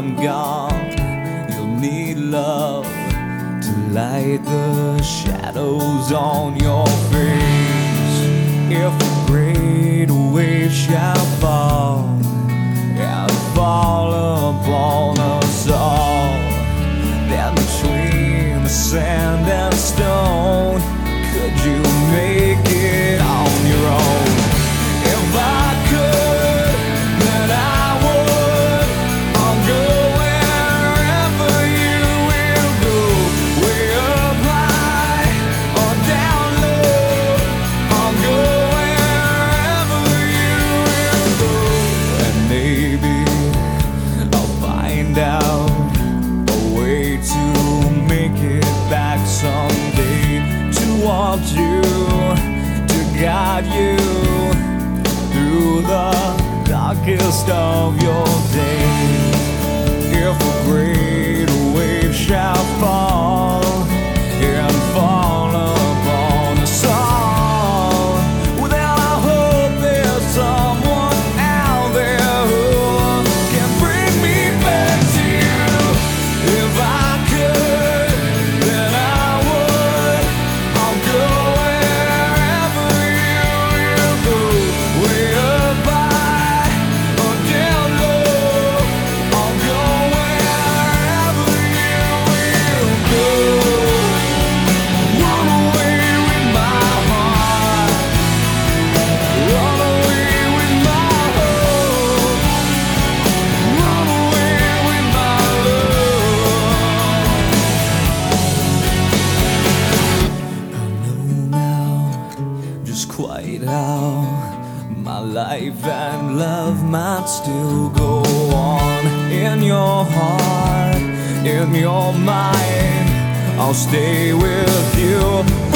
I'm gone, you'll need love to light the shadows on your face. If a great wave shall fall and fall upon us all, then between the sand and stone, could you make it on your own? If I could, then I would. I'll go wherever you will go, way up high or down low. I'll go wherever you will go, and maybe I'll find out a way to make it back someday, to want you, to guide you through the darkest of your days. If a great wave shall fall and fall upon us all, well, then I hope there's someone out there who can bring me back to you. If I could, then I would. I'll go wherever you will go, way up high or down low. I'll go wherever you will go. Run away with my heart, run away with my hope, run away with my love. I know now just quite how my life and love might still go on. In your heart, in your mind, I'll stay with you.